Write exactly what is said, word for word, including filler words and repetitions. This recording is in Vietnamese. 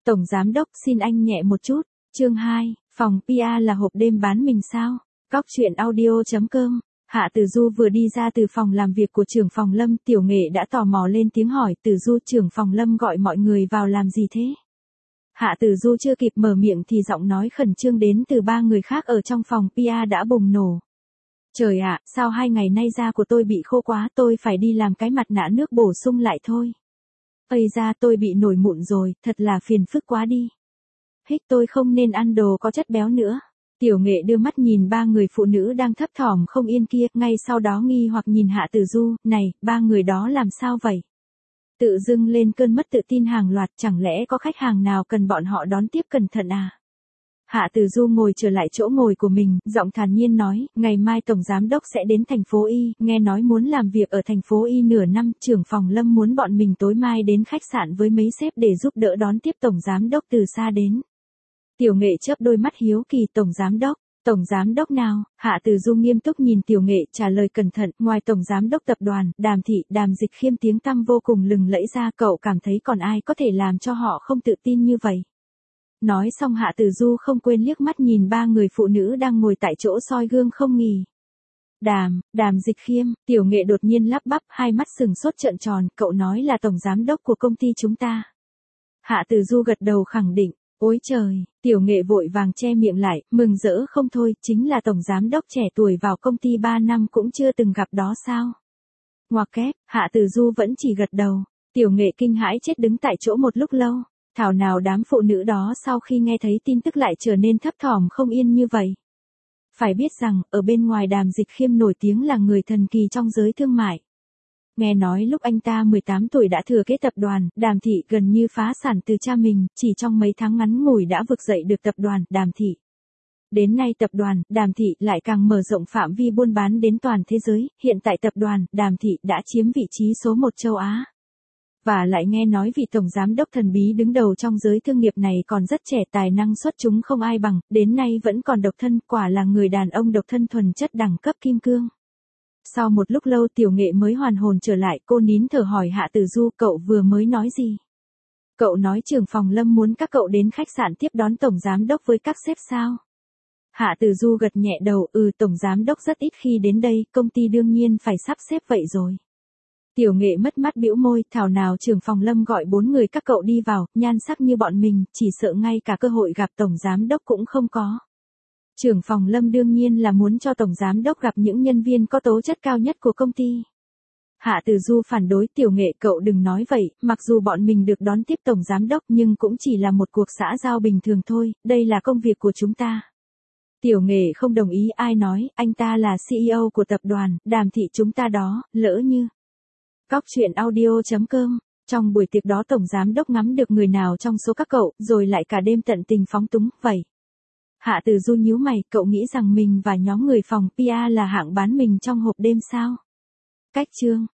Tổng giám đốc xin anh nhẹ một chút. Chương hai, phòng pê e là hộp đêm bán mình sao? Cóc truyện audio chấm com. Hạ Tử Du vừa đi ra từ phòng làm việc của trưởng phòng Lâm, Tiểu Nghệ đã tò mò lên tiếng hỏi, Tử Du, trưởng phòng Lâm gọi mọi người vào làm gì thế? Hạ Tử Du chưa kịp mở miệng thì giọng nói khẩn trương đến từ ba người khác ở trong phòng pê e đã bùng nổ. Trời ạ, sao hai ngày nay da của tôi bị khô quá, tôi phải đi làm cái mặt nạ nước bổ sung lại thôi. Ây da, tôi bị nổi mụn rồi, thật là phiền phức quá đi. Hích, tôi không nên ăn đồ có chất béo nữa. Tiểu Nghệ đưa mắt nhìn ba người phụ nữ đang thấp thỏm không yên kia, ngay sau đó nghi hoặc nhìn Hạ Tử Du, này, ba người đó làm sao vậy? Tự dưng lên cơn mất tự tin hàng loạt, chẳng lẽ có khách hàng nào cần bọn họ đón tiếp cẩn thận à? Hạ Tử Du ngồi trở lại chỗ ngồi của mình, giọng thản nhiên nói, ngày mai Tổng Giám Đốc sẽ đến thành phố Y, nghe nói muốn làm việc ở thành phố Y nửa năm, trưởng phòng Lâm muốn bọn mình tối mai đến khách sạn với mấy sếp để giúp đỡ đón tiếp Tổng Giám Đốc từ xa đến. Tiểu Nghệ chớp đôi mắt hiếu kỳ, Tổng Giám Đốc, Tổng Giám Đốc nào? Hạ Tử Du nghiêm túc nhìn Tiểu Nghệ, trả lời cẩn thận, ngoài Tổng Giám Đốc tập đoàn, Đàm Thị, Đàm Dịch Khiêm tiếng tăm vô cùng lừng lẫy ra, cậu cảm thấy còn ai có thể làm cho họ không tự tin như vậy? Nói xong Hạ Tử Du không quên liếc mắt nhìn ba người phụ nữ đang ngồi tại chỗ soi gương không nghỉ. Đàm, Đàm Dịch Khiêm, Tiểu Nghệ đột nhiên lắp bắp, hai mắt sừng sốt trợn tròn, cậu nói là Tổng Giám Đốc của công ty chúng ta. Hạ Tử Du gật đầu khẳng định. Ôi trời, Tiểu Nghệ vội vàng che miệng lại, mừng rỡ không thôi, chính là Tổng Giám Đốc trẻ tuổi vào công ty ba năm cũng chưa từng gặp đó sao? Ngoặc kép, Hạ Tử Du vẫn chỉ gật đầu. Tiểu Nghệ kinh hãi chết đứng tại chỗ một lúc lâu. Thảo nào đám phụ nữ đó sau khi nghe thấy tin tức lại trở nên thấp thỏm không yên như vậy. Phải biết rằng, ở bên ngoài Đàm Dịch Khiêm nổi tiếng là người thần kỳ trong giới thương mại. Nghe nói lúc anh ta mười tám tuổi đã thừa kế tập đoàn, Đàm Thị gần như phá sản từ cha mình, chỉ trong mấy tháng ngắn ngủi đã vực dậy được tập đoàn, Đàm Thị. Đến nay tập đoàn, Đàm Thị lại càng mở rộng phạm vi buôn bán đến toàn thế giới, hiện tại tập đoàn, Đàm Thị đã chiếm vị trí số một châu Á. Và lại nghe nói vị Tổng Giám Đốc thần bí đứng đầu trong giới thương nghiệp này còn rất trẻ, tài năng xuất chúng không ai bằng, đến nay vẫn còn độc thân, quả là người đàn ông độc thân thuần chất đẳng cấp kim cương. Sau một lúc lâu Tiểu Nghệ mới hoàn hồn trở lại, cô nín thở hỏi Hạ Tử Du, cậu vừa mới nói gì? Cậu nói trưởng phòng Lâm muốn các cậu đến khách sạn tiếp đón Tổng Giám Đốc với các sếp sao? Hạ Tử Du gật nhẹ đầu, ừ, Tổng Giám Đốc rất ít khi đến đây, công ty đương nhiên phải sắp xếp vậy rồi. Tiểu Nghệ mất mắt bĩu môi, thảo nào trưởng phòng Lâm gọi bốn người các cậu đi vào, nhan sắc như bọn mình, chỉ sợ ngay cả cơ hội gặp Tổng Giám Đốc cũng không có. Trưởng phòng Lâm đương nhiên là muốn cho Tổng Giám Đốc gặp những nhân viên có tố chất cao nhất của công ty. Hạ Tử Du phản đối, Tiểu Nghệ cậu đừng nói vậy, mặc dù bọn mình được đón tiếp Tổng Giám Đốc nhưng cũng chỉ là một cuộc xã giao bình thường thôi, đây là công việc của chúng ta. Tiểu Nghệ không đồng ý, ai nói, anh ta là xê e ô của tập đoàn, Đàm Thị chúng ta đó, lỡ như. Cóc truyện audio chấm com. Trong buổi tiệc đó Tổng Giám Đốc ngắm được người nào trong số các cậu, rồi lại cả đêm tận tình phóng túng, vậy. Hạ Tử Du nhíu mày, cậu nghĩ rằng mình và nhóm người phòng pê e là hạng bán mình trong hộp đêm sao? Cách chương.